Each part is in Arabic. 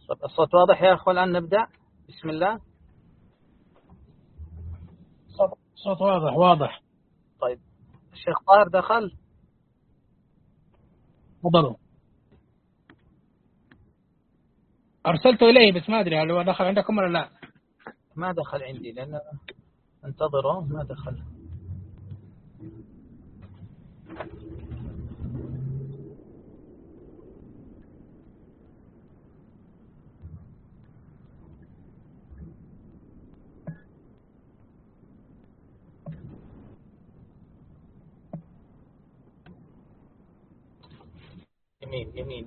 الصوت واضح يا أخوة؟ الآن نبدأ. بسم الله. صوت واضح. طيب الشيخ طاهر دخل؟ تفضلوا. أرسلته إليه بس ما أدري هل هو دخل عندكم ولا لا. ما دخل عندي لأن انتظره، ما دخل. يمين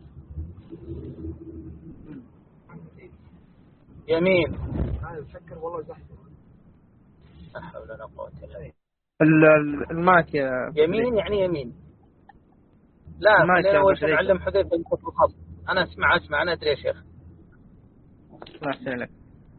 يمين. فكر والله زحمة. لا حول ولا قوة إلا بالله. المايك يا يمين يعني يمين. لا خلينا أول شيء نعلم حذيفة ينقص الخط. أنا أسمع أنا أدري يا شيخ. الله يحسن لك.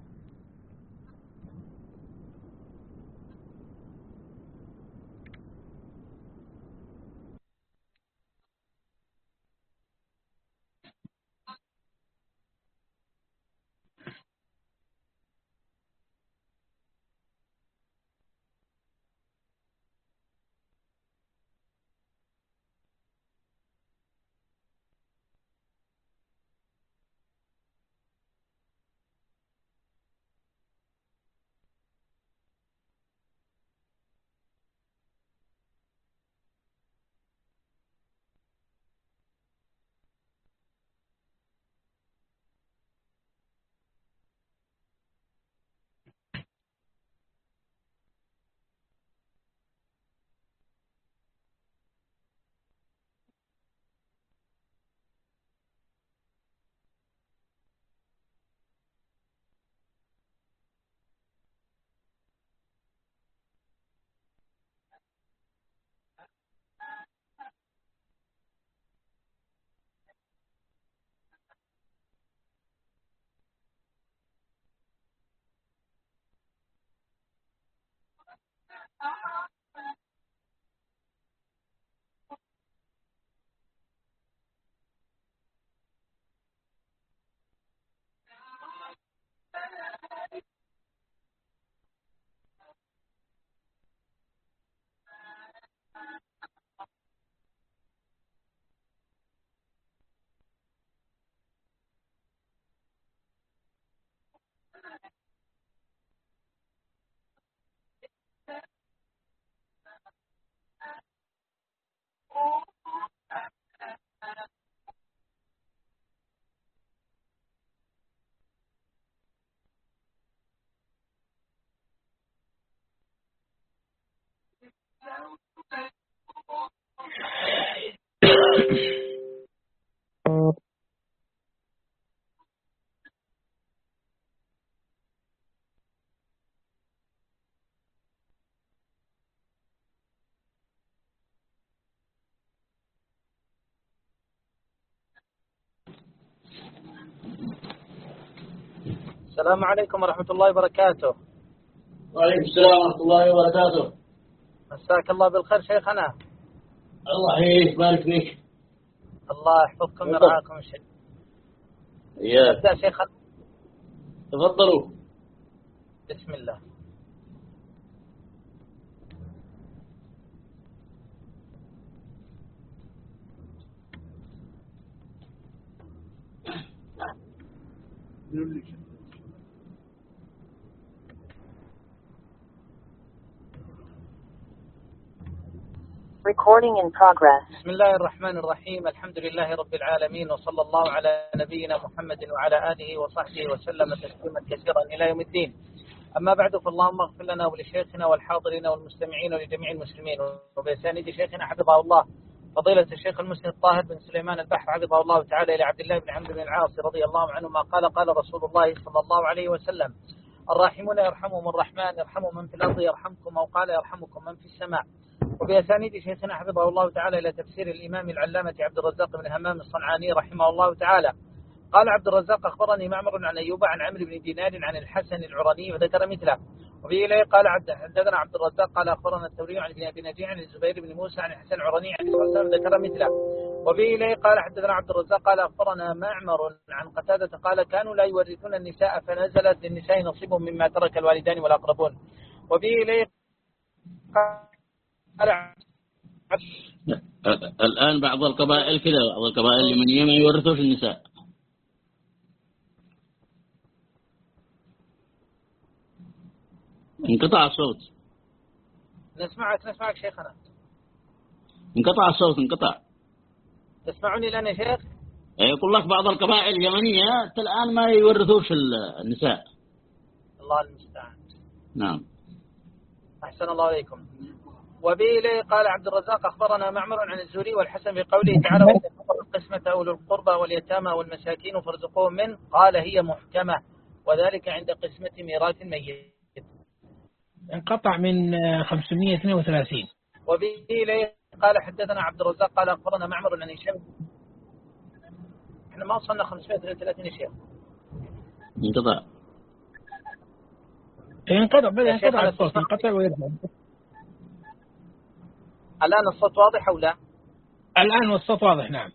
السلام عليكم ورحمة الله وبركاته. وعليكم السلام ورحمة الله وبركاته. مساك الله بالخير شيخنا. الله يحييك بارك فيك. الله يحفظكم ويرعاكم الشيخ. نبدأ شيخنا. تفضلوا. بسم الله. Recording in progress. بسم الله الرحمن الرحيم. الحمد لله رب العالمين، وصلى الله على نبينا محمد وعلى آله وصحبه وسلم تسليما كثيرا إلى يوم الدين. أما بعد، فاللهم اغفر لنا ولشيخنا والحاضرين والمستمعين ولجميع المسلمين، وبأسانيد شيخنا حفظه الله فضيلة الشيخ المسلم الطاهر بن سليمان البحر حفظه الله تعالى إلى عبد الله بن عمرو بن العاص رضي الله عنهما قال رسول الله صلى الله عليه وسلم: الراحمون يرحمهم الرحمن، يرحموا من في الأرض يرحمكم، أو قال يرحمكم من في السماء. وبأسانيد شيخنا حفظه الله تعالى إلى تفسير الإمام العلامة عبد الرزاق بن همام الصنعاني رحمه الله تعالى قال عبد الرزاق: أخبرني معمر عن أيوب عن عمرو بن دينار عن الحسن العراني وذكر مثله. وفي إليه قال حدثنا عبد الرزاق قال أخبرنا الثوري عن ابن أبي نجيح عن الزبير بن موسى عن الحسن العراني عن الرسول ذكر مثله. وبه إليه قال حدثنا عبد الرزاق قال أخبرنا معمر عن قتادة قال كانوا لا يورثون النساء فنزلت للنساء نصيب مما ترك الوالدان والأقربون. وبه إليه قال الآن بعض القبائل كذا، بعض القبائل اليمنية ما يورثوش النساء. انقطع الصوت. نسمعك شيخنا. انقطع الصوت، انقطع. تسمعني الآن يا شيخ؟ يقول لك بعض القبائل اليمنية الآن ما يورثوش النساء. الله المستعان. نعم. أحسن الله عليكم. وبه إليه قال عبد الرزاق أخبرنا معمر عن الزهري والحسن بقوله تعالى وإذا حضر القسمة أولو القربى واليتامى والمساكين فارزقوهم منه قال هي محكمة وذلك عند قسمة ميراث الميت. انقطع من 532. وبه إليه قال حدثنا عبد الرزاق قال أخبرنا معمر عن هشام. احنا ما وصلنا 533 يا شيخ. بدأ ينقطع الصوت، ينقطع ويرجع. الآن الصوت واضح أو لا؟ الآن الصوت واضح. نعم.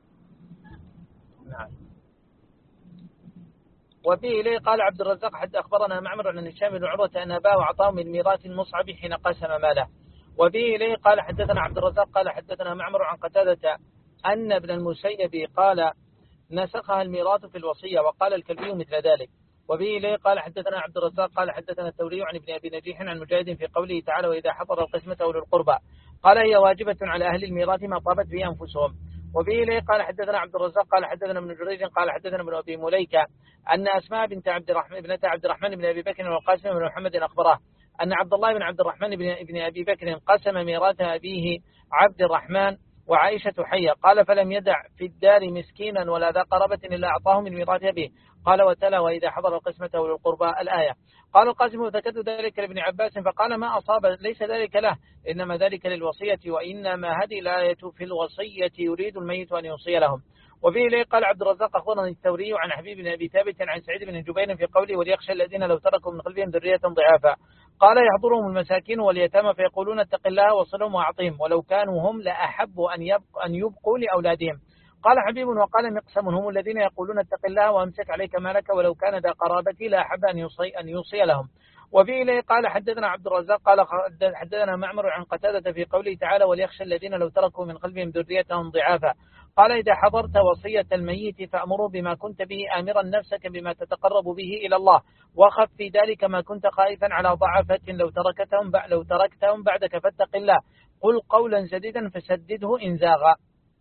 وبه إليه قال عبد الرزاق حد أخبرنا معمر عن هشام بن عروة أن أباه أعطاه من ميراث المصعب حين قسم ماله. وبه إليه قال حدثنا عبد الرزاق قال حدثنا معمر عن قتادة أن ابن المسيب قال نسخها الميراث في الوصية وقال الكلبي مثل ذلك. وبه إليه قال حدثنا عبد الرزاق قال حدثنا الثوري عن ابن أبي نجيح عن مجاهد في قوله تعالى وإذا حضر القسمة أولو القربى قال هي واجبة على أهل الميراث ما طابت به أنفسهم. وبه إليه قال حدثنا عبد الرزاق قال حدثنا ابن جريج قال حدثنا ابن أبي مليكة أن أسماء بنت عبد الرحمن بن أبي بكر والقاسم بن محمد أخبره أن عبد الله بن عبد الرحمن بن أبي بكر قسم ميراث أبيه عبد الرحمن وعائشة حية قال فلم يدع في الدار مسكينا ولا ذا قرابة إلا أعطاه من ميراث أبيه قال وتلا وإذا حضر القسمة أولو القربى الآية. قال القاسم وذكرت ذلك لابن عباس فقال ما أصاب ليس ذلك له إنما ذلك للوصية وإنما هذه الآية في الوصية يريد الميت أن يوصي لهم. وفيه إليه قال عبد الرزاق أخبرني الثوري عن حبيب بن أبي ثابت عن سعيد بن جبير في قوله وليخشى الذين لو تركوا من خلفهم ذرية ضعافا قال يحضرهم المساكين واليتامى فيقولون اتق الله وصلهم وأعطهم ولو كانوا هم لأحب أن يبقوا لأولادهم. قال حبيب وقال مقسم هم الذين يقولون اتق الله وامسك عليك مالك ولو كان ذا قرابتي لأحب أن يوصي لهم. وفيه إليه قال حدثنا عبد الرزاق قال حدثنا معمر عن قتادة في قوله تعالى وليخشى الذين لو تركوا من خلفهم ذريتهم ضعافا قال إذا حضرت وصية الميت فأمره بما كنت به آمرا نفسك بما تتقرب به إلى الله وخف في ذلك ما كنت خائفا على ضعفة لو تركتهم بعدك فاتق الله قل قولا سديدا فسدده إن زاغا.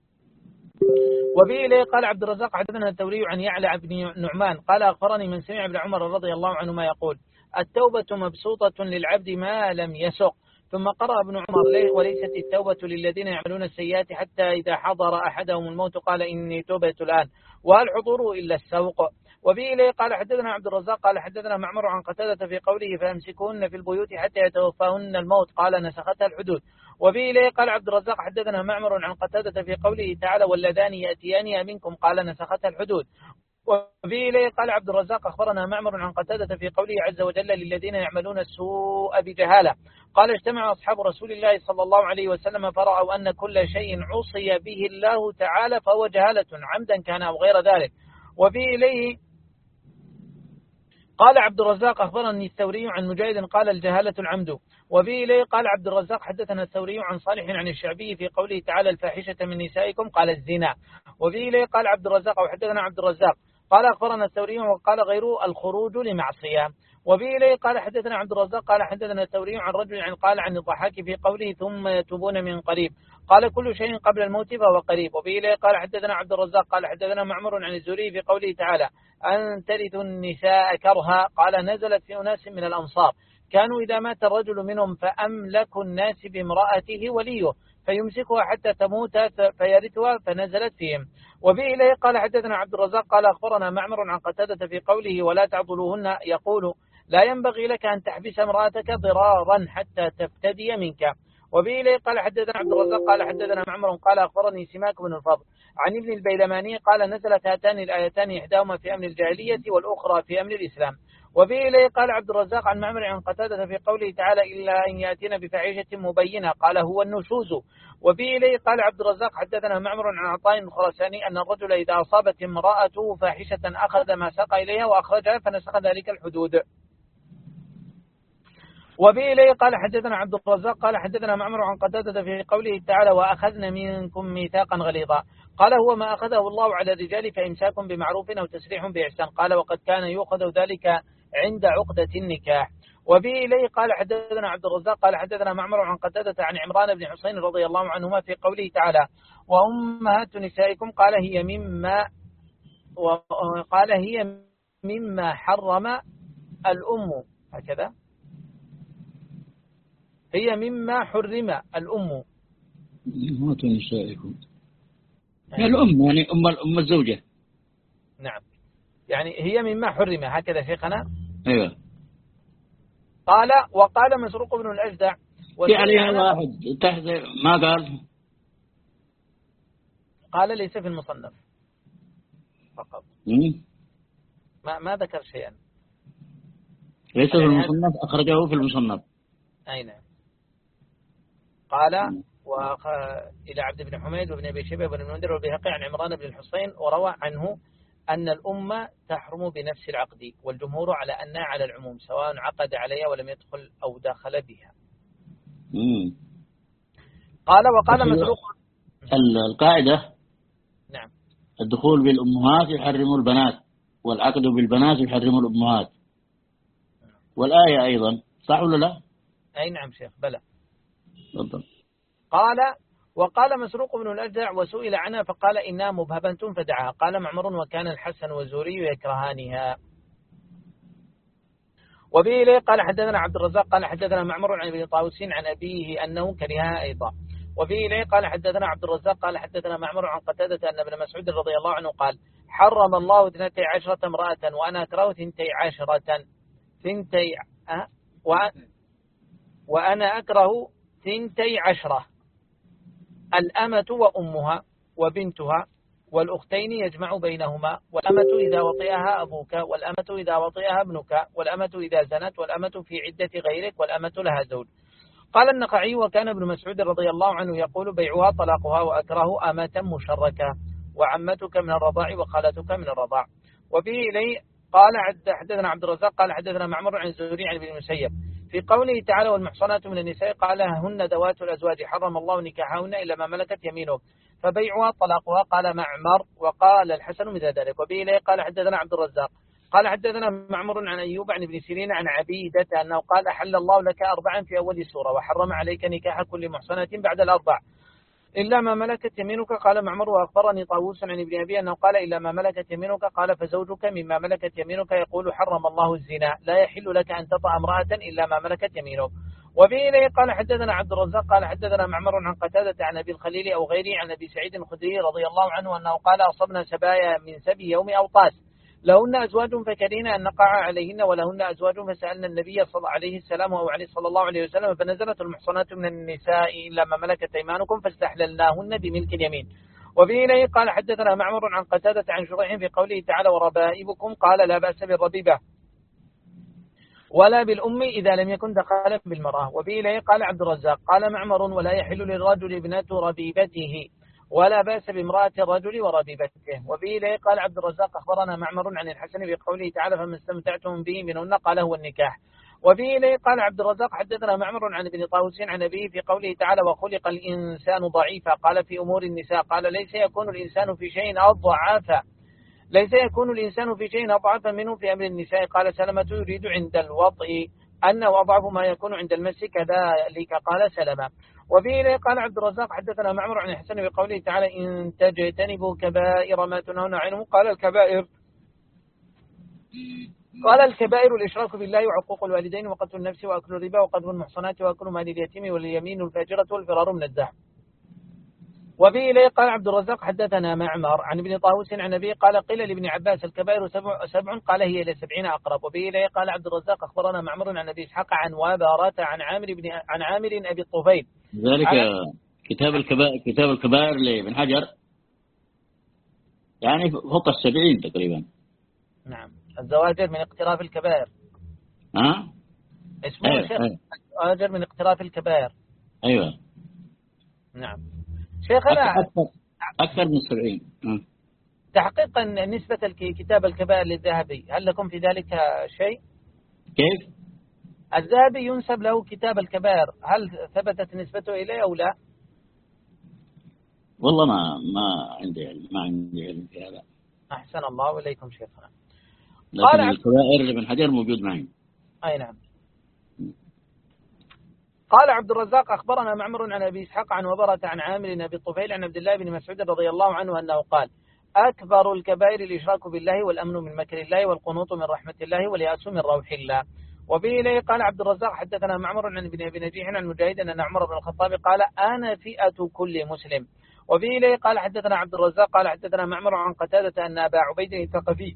وبه إليه قال عبد الرزاق حدثنا الثوري عن يعلى بن نعمان قال أخبرني من سمع ابن عمر رضي الله عنهما يقول التوبة مبسوطة للعبد ما لم يسق. ثم قرأ ابن عمر وليست التوبة للذين يعملون السيئات حتى إذا حضر أحدهم الموت قال إني توبت الآن وهل حضور إلا السوق. وبه إليه قال حدثنا عبد الرزاق قال حدثنا معمر عن قتادة في قوله فأمسكوهن في البيوت حتى يتوفاهن الموت قال نسختها الحدود. وبه إليه قال عبد الرزاق حدثنا معمر عن قتادة في قوله تعالى واللذان يأتيان منكم قال نسختها الحدود. وفي إليه قال عبد الرزاق أخبرنا معمر عن قتادة في قوله عز وجل للذين يعملون السوء بجهالة قال اجتمع أصحاب رسول الله صلى الله عليه وسلم فرأوا أن كل شيء عصي به الله تعالى فهو جهالة عمدا كان أو غير ذلك. وفي إليه قال عبد الرزاق أخبرني الثوري عن مجاهد قال الجهالة العمد. وفي إليه قال عبد الرزاق حدثنا الثوري عن صالح عن الشعبي في قوله تعالى الفاحشة من نسائكم قال الزنا. وفي إليه قال عبد الرزاق أو حدثنا عبد الرزاق قال أخبرنا الثوري وقال غيره الخروج لمعصية. وفي إليه قال حدثنا عبد الرزاق قال حدثنا الثوري عن رجل قال عن الضحاك في قوله ثم يتوبون من قريب قال كل شيء قبل الموت فهو قريب. وفي إليه قال حدثنا عبد الرزاق قال حدثنا معمر عن الزهري في قوله تعالى أن ترثوا النساء كرها قال نزلت في أناس من الأنصار كانوا إذا مات الرجل منهم فأملك الناس بامرأته وليه فيمسكها حتى تموت فيرثها فنزلت فيهم. وبه إليه قال حدثنا عبد الرزاق قال أخبرنا معمر عن قتادة في قوله ولا تعضلوهن يقول لا ينبغي لك أن تحبس امرأتك ضرارا حتى تفتدي منك. وبه إليه قال حدثنا عبد الرزاق قال حدثنا معمر قال أخبرني سماك بن الفضل عن ابن البيلماني قال نزلت هاتان الآيتان إحداهما في أمر الجاهلية والأخرى في أمر الإسلام. وبه إليه قال عبد الرزاق عن معمر عن قتادة في قوله تعالى إلا أن يأتينا بفاحشة مبينة قال هو النشوز. وبه إليه قال عبد الرزاق حدثنا معمر عن عطاء الخراساني أن الرجل إذا أصابت امرأته فاحشة أخذ ما ساق إليها وأخرجها فنسخ ذلك الحدود. وبه إليه قال حدثنا عبد الرزاق قال حدثنا معمر عن قتادة في قوله تعالى وأخذنا منكم ميثاقا غليظا قال هو ما أخذه الله على الرجال فإمساك بمعروف أو تسريح بإحسان قال وقد كان يؤخذ ذلك عند عقدة النكاح. وبه إليه قال حدثنا عبد الرزاق قال حدثنا معمر عن قتادة عن عمران بن حسين رضي الله عنهما في قوله تعالى وأمهات نسائكم قال هي مما حرم الأم هكذا هي مما حرم الأم. أمهات نسائكم الأم يعني أم الزوجة. نعم يعني هي مما حرم هكذا شيخنا. أيوة. قال وقال مسروق بن الأجدع في عليها واحد تحت ما قال ليس في المصنف فقط ما ذكر شيئا ليس في المصنف أخرجه في المصنف. أي نعم. قال إلى عبد بن حميد وابن أبي شيبة وابن المنذر والبيهقي عن عمران بن الحسين وروى عنه أن الأمة تحرم بنفس العقد والجمهور على أنها على العموم سواء عقد عليها ولم يدخل أو دخل بها. قال وقال مسروق القاعدة نعم الدخول بالأمهات يحرم البنات والعقد بالبنات يحرم الأمهات والآية أيضا صح ولا لا؟ أي نعم شيخ بلى. بالضبط. قال وقال مسروق بن الأجدع وسئل عنها فقال إنها مبهبة فدعها. قال معمر وكان الحسن والزهري يكرهانها. وبه إليه قال حدثنا عبد الرزاق قال حدثنا معمر عن ابن طاووس عن أبيه أنه كرهها أيضا. وبه إليه قال حدثنا عبد الرزاق قال حدثنا معمر عن قتادة أن ابن مسعود رضي الله عنه قال حرم الله 12 امرأة وأنا أكره 12 وأنا أكره 12 الأمة وأمها وبنتها والأختين يجمع بينهما والأمة إذا وطئها أبوك والأمة إذا وطئها ابنك والأمة إذا زنت والأمة في عدة غيرك والأمة لها زوج. قال النخعي وكان ابن مسعود رضي الله عنه يقول بيعها طلاقها وأكره أمة مشركة وعمتك من الرضاع وخالتك من الرضاع. وبه إليه قال حدثنا عبد الرزاق قال حدثنا معمر عن الزهري عن ابن المسيب في قوله تعالى والمحصنات من النساء قال هن ذوات الأزواج حرم الله نكاحهن إلا ما ملكت يمينه فبيعها طلاقها قال معمر وقال الحسن مثل ذلك. وبه إليه قال حدثنا عبد الرزاق قال حدثنا معمر عن أيوب عن ابن سيرين عن عبيدة أنه قال أحل الله لك 4 في أول السورة وحرم عليك نكاح كل محصنة بعد 4 إلا ما ملكت يمينك. قال معمر وأخبرني طاووس عن ابن أبي أنه قال إلا ما ملكت يمينك قال فزوجك مما ملكت يمينك يقول حرم الله الزنا لا يحل لك أن تطأ امرأة إلا ما ملكت يمينك. وبه إليه قال حدثنا عبد الرزاق قال حدثنا معمر عن قتادة عن أبي الخليل أو غيره عن أبي سعيد الخدري رضي الله عنه أنه قال أصبنا سبايا من سبي يوم أوطاس لهن أزواج فكرهنا أن نقع عليهن ولهن أزواج فسألنا النبي صلى الله عليه السلام أو عليه صلى الله عليه وسلم فنزلت المحصنات من النساء إلا ما ملكت أيمانكم فاستحللناهن بملك اليمين. وبه إليه قال حدثنا معمر عن قتادة عن شريح في قوله تعالى وربائبكم قال لا بأس بالربيبة ولا بالأم إذا لم يكن دخلا بالمرأة. وبه إليه قال عبد الرزاق قال معمر ولا يحل للرجل ابنة ربيبته ولا بأس بامرأة الرجل وربيبته. وبه إليه قال عبد الرزاق أخبرنا معمر عن الحسن بقوله تعالى فما استمتعتم به منهن قال هو النكاح. وبه إليه قال عبد الرزاق حدثنا معمر عن ابن طاووس عن أبيه في قوله تعالى وخلق الإنسان ضعيفا قال في أمور النساء قال ليس يكون الإنسان في شيء أضعف منه في أمر النساء. قال سلمة يريد عند الوطء أنه أضعف ما يكون عند المس كذلك قال سلمة. وبه إليه قال عبد الرزاق حدثنا معمر عن الحسن بقوله تعالى إن تجتنبوا كبائر ما تنهون عنه قال الكبائر الإشراك بالله وعقوق الوالدين وقتل النفس وأكل الربا وقذف المحصنات وأكل مال اليتيم واليمين الفاجرة والفرار من الدهر. وبه إليه قال عبد الرزاق حدثنا معمر عن ابن طاووس عن أبيه قال قيل لابن عباس الكبائر 7 قال هي إلى 70 أقرب. وبه إليه قال عبد الرزاق أخبرنا معمر عن أبي إسحاق عن وابرة عن عامر أبي الطفيل ذلك كتاب الكبائر لابن حجر يعني فوق 70 تقريبا. نعم، الزواجر من اقتراف الكبائر. اسمه أيوة. شيخ الزواجر من اقتراف الكبائر. أيوة. نعم شيخنا، أكثر من 70. تحقيقا نسبة كتاب الكبائر للذهبي، هل لكم في ذلك شيء؟ كيف؟ الذهبي ينسب له كتاب الكبائر، هل ثبتت نسبته إليه أو لا؟ والله ما عندي علم في هذا. أحسن الله وإليكم شيخنا. لكن الكبائر لابن حجر موجود معي. أي نعم. قال عبد الرزاق أخبرنا معمر عن أبي إسحاق عن وبرة عن عامر بن أبي الطفيل عن عبد الله بن مسعود رضي الله عنه أنه قال: أكبر الكبائر الإشراك بالله والأمن من مكر الله والقنوط من رحمة الله واليأس من روح الله. وبه إليه قال عبد الرزاق حدثنا معمر عن ابن أبي نجيح عن مجاهد أن عمر بن الخطاب قال: أنا فئة كل مسلم. وبه إليه قال حدثنا عبد الرزاق قال حدثنا معمر عن قتادة أن أبا عبيد الثقفي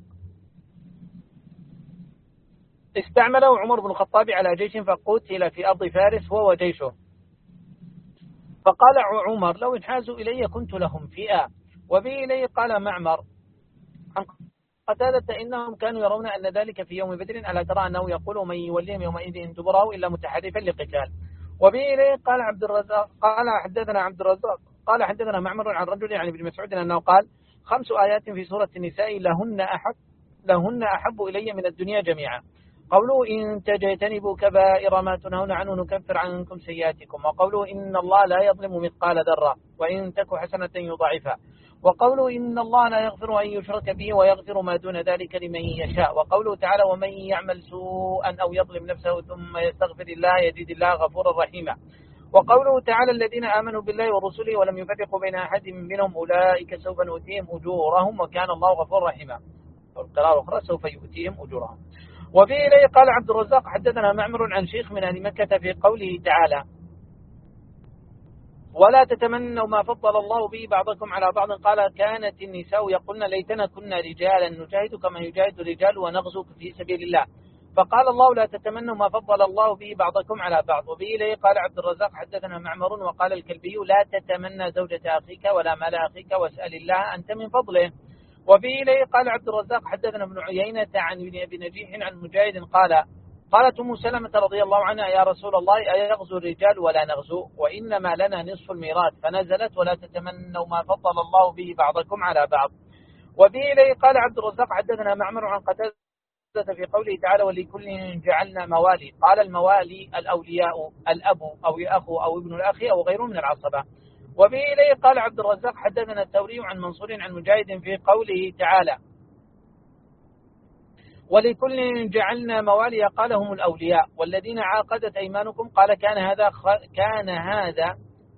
استعمله عمر بن الخطاب على جيش فقتل في أرض فارس هو وجيشه، فقال عمر: لو انحازوا إلي كنت لهم فئة. وبه إليه قال معمر عن قتادة إنهم كانوا يرون أن ذلك في يوم بدر، ألا ترى أنه يقول: من يوليهم يومئذ دبره إلا متحرفا لقتال. وبه إليه قال عبد الرزاق قال حدثنا عبد الرزاق قال حدثنا معمر عن رجل يعني ابن مسعود أنه قال: 5 آيات في سورة النساء لهن أحب إلي من الدنيا جميعا. قوله: إن تجتنبوا كبائر ما تنهون عنه نكفر عنكم سيئاتكم. وقوله: إن الله لا يظلم مثقال ذرة وإن تك حسنة يضاعفها. وقوله: إن الله لا يغفر أن يشرك به ويغفر ما دون ذلك لمن يشاء. وقوله تعالى: ومن يعمل سوءا أو يظلم نفسه ثم يستغفر الله يجد الله غفورا رحيما. وقوله تعالى: الذين آمنوا بالله ورسله ولم يفرقوا بين أحد منهم أولئك سوف نؤتيهم أجورهم وكان الله غفورا رحيما. والقراءة الأخرى: سوف يؤتيهم أجورهم. وفي إليه قال عبد الرزاق حدثنا معمر عن شيخ من أهل مكة في قوله تعالى: ولا تتمنوا ما فضل الله به بعضكم على بعض. قال: كانت النساء يقولن: ليتنا كنا رجالا نجاهد كما يجاهد الرجال ونغزو في سبيل الله. فقال الله: لا تتمنوا ما فضل الله به بعضكم على بعض. وبه إليه قال عبد الرزاق حدثنا معمر وقال الكلبي: لا تتمنى زوجة أخيك ولا مال أخيك واسأل الله أنت من فضله. وبه إليه قال عبد الرزاق حدثنا ابن عيينة عن ابن أبي نجيح عن مجاهد قالت أم سلمة رضي الله عنها: يا رسول الله أيغزو الرجال ولا نغزو وإنما لنا نصف الميراث؟ فنزلت: ولا تتمنوا ما فضل الله به بعضكم على بعض. وبه إليه قال عبد الرزاق حدثنا معمر عن قتادة في قوله تعالى: ولكل جعلنا موالي. قال: الموالي الأولياء الأب أو الأخ أو ابن الأخ أو غيره من العصبة. وبه إليه قال عبد الرزاق حدثنا الثوري عن منصور عن مجاهد في قوله تعالى: ولكل جعلنا موالي قال: هم الأولياء والذين عاقدت أيمانكم. قال: كان هذا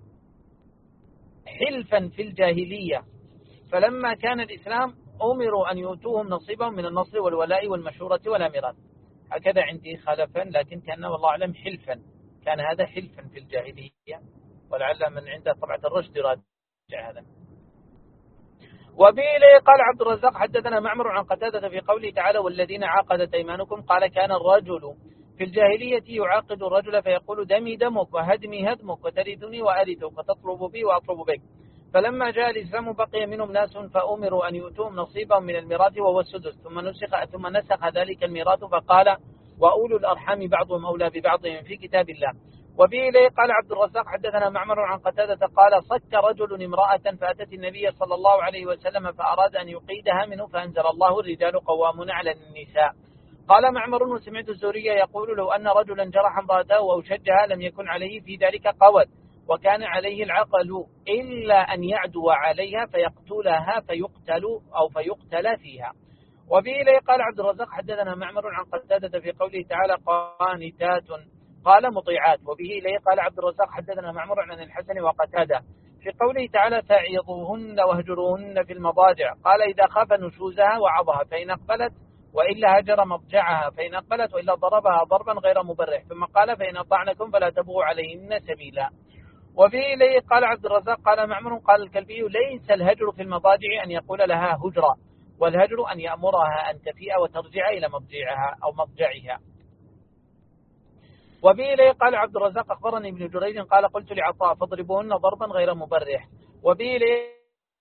حلفا في الجاهلية، فلما كان الإسلام أمروا أن يؤتوهم نصيبهم من النصر والولاء والمشورة والأميرات. هكذا عندي خلفا، لكن كان والله أعلم حلفا، كان هذا حلفا في الجاهلية، ولعل من عنده طبعة الرشد يراجع هذا. وبه إليه قال عبد الرزاق حدثنا معمر عن قتادة في قوله تعالى: والذين عاقدت أيمانكم. قال: كان الرجل في الجاهلية يعاقد الرجل فيقول: دمي دمك وهدمي هدمك وترثني وأرثك وتطلب بي وأطلب بك. فلما جاء الإسلام بقي منهم ناس فأمروا أن يؤتوهم نصيبهم من الميراث وهو السدس، ثم نسخ ذلك الميراث فقال: وأولو الأرحام بعضهم أولى ببعض في كتاب الله. وبه إليه قال عبد الرزاق حدثنا معمر عن قتادة قال: صك رجل امرأة فأتت النبي صلى الله عليه وسلم فأراد أن يقيدها منه، فأنزل الله: الرجال قوامون على النساء. قال معمر: وسمعت الزهري يقول: لو أن رجلا جرح امرأته أو شجها لم يكن عليه في ذلك قوت، وكان عليه العقل إلا أن يعدو عليها فيقتلها فيقتل فيها. وبه إليه قال عبد الرزاق حدثنا معمر عن قتادة في قوله تعالى: قانتات قال مطيعات. وبه إليه قال عبد الرزاق حدثنا معمر عن الحسن وقتادة في قوله تعالى: فعظوهن واهجروهن في المضاجع. قال: إذا خاف نشوزها وعظها، فإن أقبلت وإلا هجر مضجعها، فإن أقبلت وإلا ضربها ضربا غير مبرح. ثم قال: فإن أطعنكم فلا تبغوا عليهن سبيلا. وفي إليه قال عبد الرزاق قال معمر قال الكلبي: ليس الهجر في المضاجع أن يقول لها هجرة، والهجر أن يأمرها أن تفيء وترجع إلى مضجعها أو مضجعها. وبه إليه قال عبد الرزاق أخبرني ابن جريج قال قلت لعطاء فاضربوهن ضربا غير مبرح. وبه إليه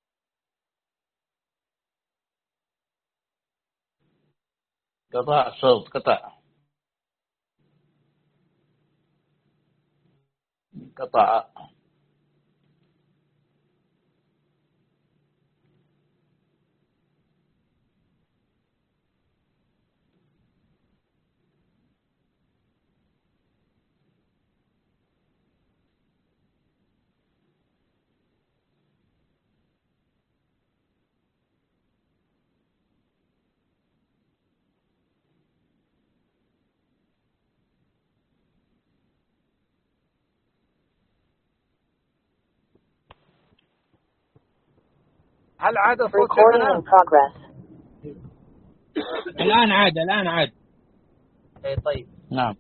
قطع الصوت، قطع. هل عاد الصوت؟ الآن عاد. اي طيب. نعم.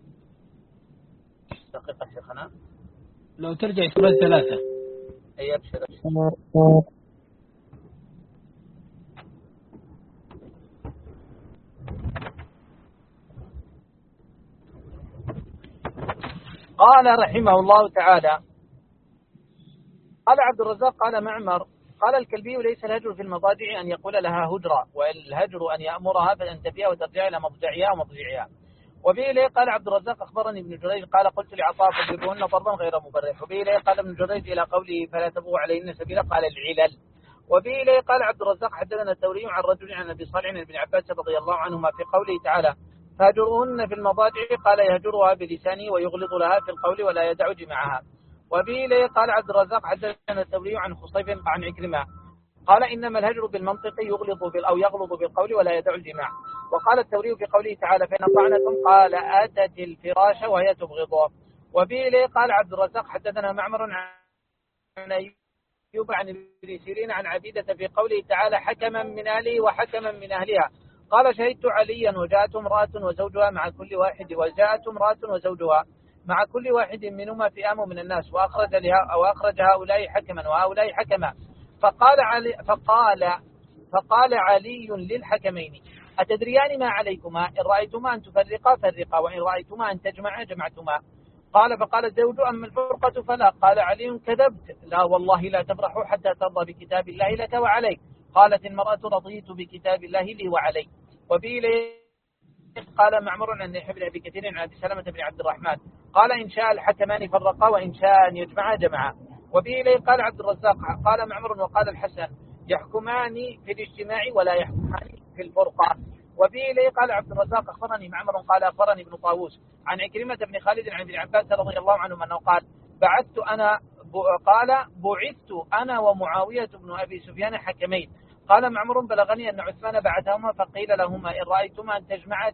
دقيقة شيخنا. لو ترجع سورة 3. اي ابشر. قال رحمه الله تعالى: قال عبد الرزاق قال معمر قال الكلبي ليس الهجر في المضاجع أن يقول لها هجرة، والهجر أن يأمرها فأن تنتبه وترجع إلى مضجعها ومضجعها. وبه إليه قال عبد الرزاق أخبرني ابن جريج قال قلت لعطاء فاضربوهن ضربا غير مبرح. وبه إليه قال ابن جريج إلى قوله فلا تبغوا عليهن سبيلا قال العلل. وبه إليه قال عبد الرزاق حدثنا الثوري عن رجل عن أبي صالح بن عباس رضي الله عنهما في قوله تعالى فهجرهن في المضاجع قال يهجرها بلسانه ويغلظ لها في القول ولا يدع جماعها. وبه إليه قال عبد الرزاق حدثنا الثوري عن خصيب عن عكرمة قال إنما الهجر بالمنطق يغلظ بالقول ولا يدع الجماع. وقال الثوري في قوله تعالى فإن طعنكم قال أتت الفراش وهي تبغضه. وبه إليه قال عبد الرزاق حدثنا معمر عن أيوب عن ابن سيرين عن عبيدة في قوله تعالى حكما من أهله وحكما من أهلها قال شهدت عليا وجاءت امرأة وزوجها مع كل واحد منهما فئام من الناس وأخرج هؤلاء حكما وهؤلاء حكما فقال علي للحكمين أتدريان ما عليكما إن رأيتما أن تفرقا فرقا وإن رأيتما أن تجمعا جمعتما. فقال الزوج أما الفرقة فلا. قال علي كذبت لا والله لا تفرحوا حتى ترضى بكتاب الله لك وعليك. قالت المرأة رضيت بكتاب الله لي وعلي. وبه قال معمر عن يحيى بن أبي كثير عن أبي سلمة بن عبد الرحمن قال إن شاء الحكمان فرقا وإن شاء أن يجمعا جمعا. وبه إليه قال عبد الرزاق قال معمر وقال الحسن يحكمان في الاجتماع ولا يحكمان في الفرقة. وبه إليه قال عبد الرزاق أخبرني معمر قال أخبرني ابن طاووس عن عكرمة بن خالد عن ابن عباس رضي الله عنه أنه قال بعثت أنا ومعاوية بن أبي سفيان حكمين. قال معمر بلغني أن عثمان بعثهما فقيل لهما إن رأيتما أن تجمعا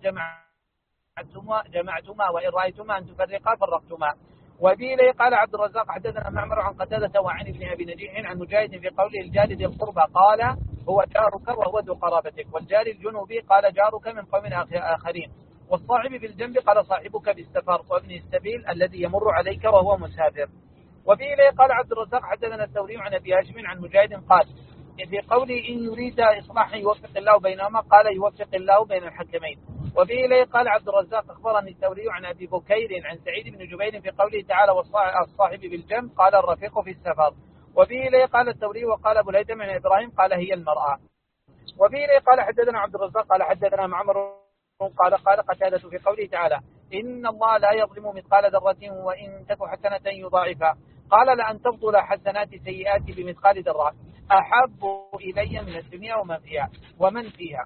جمعتما وإن رأيتما أن تفرقا فرقتما. وبه إليه قال عبد الرزاق حدثنا معمر عن قتادة وعن ابن أبي نجيح عن مجاهد في قوله الجار ذي القربى قال هو جارك وهو ذو قرابتك والجار الجنوبي قال جارك من قوم آخرين والصاحب بالجنب قال صاحبك بالسفر وابن السبيل الذي يمر عليك وهو مسافر. وبه إليه قال عبد الرزاق حدثنا الثوري عن أبي هاشم عن مجاهد قال في قوله إن يريد إصلاحا يوفق الله بينهما قال يوفق الله بين الحكمين. وبه إليه قال عبد الرزاق أخبرني الثوري عن أبي بكير عن سعيد بن جبير في قوله تعالى والصاحب بالجنب قال الرفيق في السفر. وبه إليه قال الثوري وقال أبو الهيثم عن إبراهيم قال هي المرأة. وبه إليه قال حدثنا عبد الرزاق قال حدثنا معمر قال قتادة في قوله تعالى إن الله لا يظلم مثقال ذرة وإن تك حسنة يضاعفها قال لأن تفضل حسنات سيئات بمثقال ذرة أحب إلي من الدنيا ومن فيها.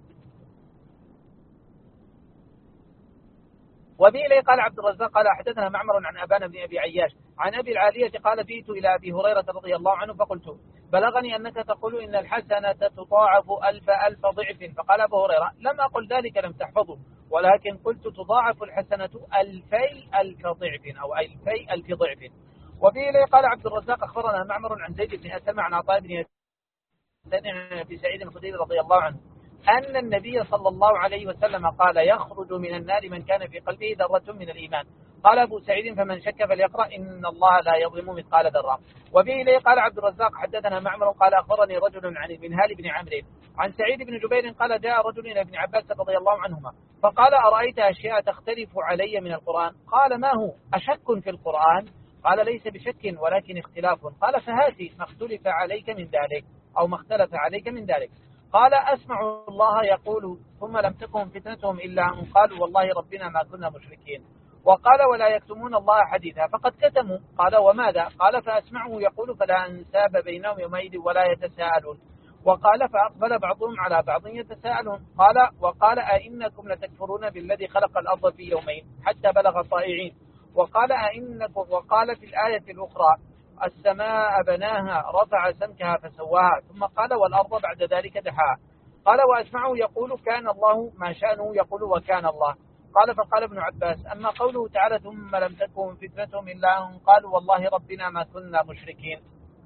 وبه إليه قال عبد الرزاق قال حدثنا معمر عن أبان بن أبي عياش عن أبي العالية قال جئت إلى أبي هريرة رضي الله عنه فقلت بلغني أنك تقول إن الحسنة تضاعف ألف ضعف. فقال أبو هريرة لم أقل ذلك لم تحفظه ولكن قلت تضاعف الحسنة 2000 ضعف أو 2000 ضعف. وبه إليه قال عبد الرزاق أخبرنا معمر عن زيد بن أسلم عن عطاء بن يزيد عن أبي سعيد الخدري رضي الله عنه أن النبي صلى الله عليه وسلم قال يخرج من النار من كان في قلبه ذرة من الإيمان قال أبو سعيد فمن شك فليقرأ إن الله لا يظلم مثقال ذرة. وبه إليه قال عبد الرزاق حدثنا معمر قال أخبرني رجل عن المنهال بن عمرو عن سعيد بن جبير قال جاء رجل إلى ابن عباس رضي الله عنهما فقال أرأيت أشياء تختلف علي من القرآن؟ قال ما هو؟ أشك في القرآن؟ قال ليس بشك ولكن اختلاف. قال فهاتي ما اختلف عليك من ذلك أو ما اختلف عليك من ذلك. قال أسمع الله يقول ثم لم تكن فتنتهم إلا أن قالوا والله ربنا ما كنا مشركين. وقال ولا يكتمون الله حديثا فقد كتموا. قال وماذا؟ قال فأسمعه يقول فلا أنساب بينهم يومئذ ولا يتساءلون. وقال فأقبل بعضهم على بعض يتساءلون. وقال أئنكم لتكفرون بالذي خلق الأرض في يومين حتى بلغ طائعين. وقال في الآية الأخرى السماء بناها رفع سمكها فسواها. ثم قال والأرض بعد ذلك دحاها. قال وأسمعه يقول كان الله ما شأنه يقول وكان الله. قال فقال ابن عباس أما قوله تعالى ثم لم تكن فتنتهم إلا أن قالوا والله ربنا ما كنا مشركين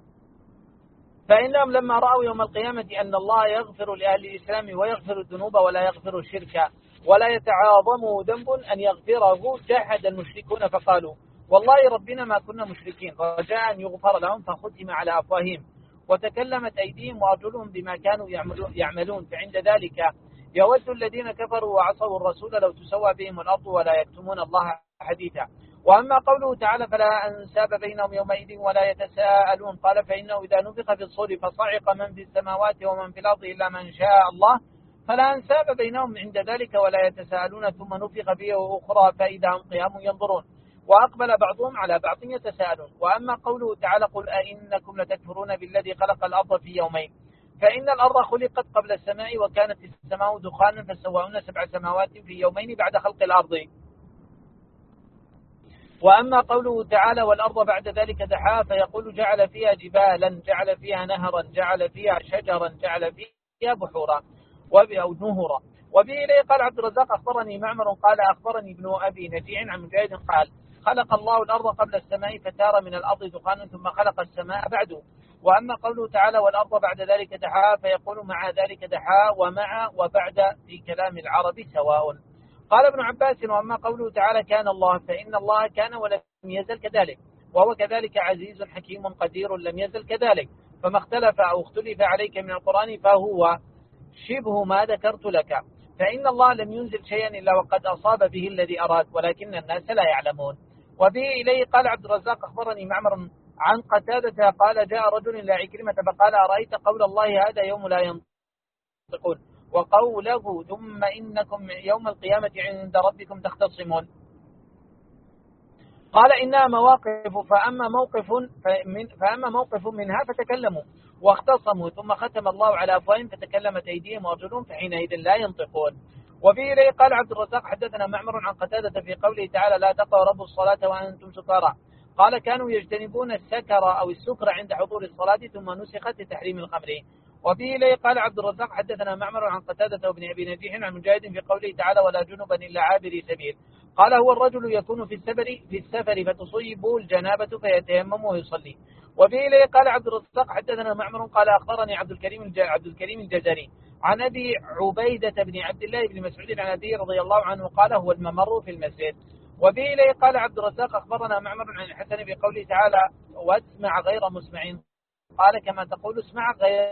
فإنهم لما رأوا يوم القيامة أن الله يغفر لأهل الإسلام ويغفر الذنوب ولا يغفر الشرك ولا يتعاظم ذنب أن يغفره جحد المشركون فقالوا والله ربنا ما كنا مشركين رجاء أن يغفر لهم فختم على أفواههم وتكلمت أيديهم وأرجلهم بما كانوا يعملون. فعند ذلك يود الذين كفروا وعصوا الرسول لو تسوى بهم الأرض ولا يكتمون الله حديثا. وأما قوله تعالى فلا أنساب بينهم يومئذ ولا يتساءلون قال فإنه إذا نفخ في الصور فصعق من في السماوات ومن في الأرض إلا من شاء الله فلا أنساب بينهم عند ذلك ولا يتساءلون ثم نفخ فيه أخرى فإذا هم قيام ينظرون وأقبل بعضهم على بعض يتساءلون. وأما قوله تعالى قل أئنكم لتكفرون بالذي خلق الأرض في يومين فإن الأرض خلقت قبل السماء وكانت السماء دخانا فسواهن 7 سماوات في يومين بعد خلق الأرض. وأما قوله تعالى والأرض بعد ذلك دحاها فيقول جعل فيها جبالا جعل فيها نهرا جعل فيها شجرا جعل فيها بحورا أو نهرا. وبه إليه قال عبد الرزاق أخبرني معمر قال أخبرني ابن أبي نجيع عن مجاهد قال خلق الله الأرض قبل السماء فتار من الأرض دخانا ثم خلق السماء بعده. وأما قوله تعالى والأرض بعد ذلك دحاها فيقول مع ذلك دحاها ومع وبعد في كلام العرب سواء. قال ابن عباس وأما قوله تعالى كان الله فإن الله كان ولم يزل كذلك وهو كذلك عزيز حكيم قدير لم يزل كذلك فما اختلف أو اختلف عليك من القرآن فهو شبه ما ذكرت لك فإن الله لم ينزل شيئا إلا وقد أصاب به الذي أراد ولكن الناس لا يعلمون. وبه إليه قال عبد الرزاق أخبرني معمر عن قتادة قال جاء رجل إلى عكرمة فقال أرأيت قول الله هذا يوم لا ينطقون وقوله ثم إنكم يوم القيامة عند ربكم تختصمون. قال إنها مواقف فأما موقف منها فتكلموا واختصموا ثم ختم الله على أفواههم فتكلمت أيديهم وأرجلهم فحينئذ لا ينطقون. وفي إليه قال عبد الرزاق حدثنا معمر عن قتادة في قوله تعالى لا تقربوا الصلاة وأنتم سكارى قال كانوا يجتنبون السكر أو السكر عند حضور الصلاة ثم نسخت لتحريم الخمر. وفي إليه قال عبد الرزاق حدثنا معمر عن قتادة وابن أبي نجيح عن مجاهد في قوله تعالى ولا جنبا إلا عابري سبيل قال هو الرجل يكون في السفر فتصيبه الجنابة فيتيمم ويصلي. وفي إليه قال عبد الرزاق حدثنا معمر قال أخبرني عبد الكريم الجزري عن أبي عبيدة بن عبد الله بن مسعود عن أبي رضي الله عنه قال هو الممر في المسجد. وفي إليه قال عبد الرزاق أخبرنا معمر عن الحسن بقوله تعالى واسمع غير مسمع قال كما تقول اسمع غير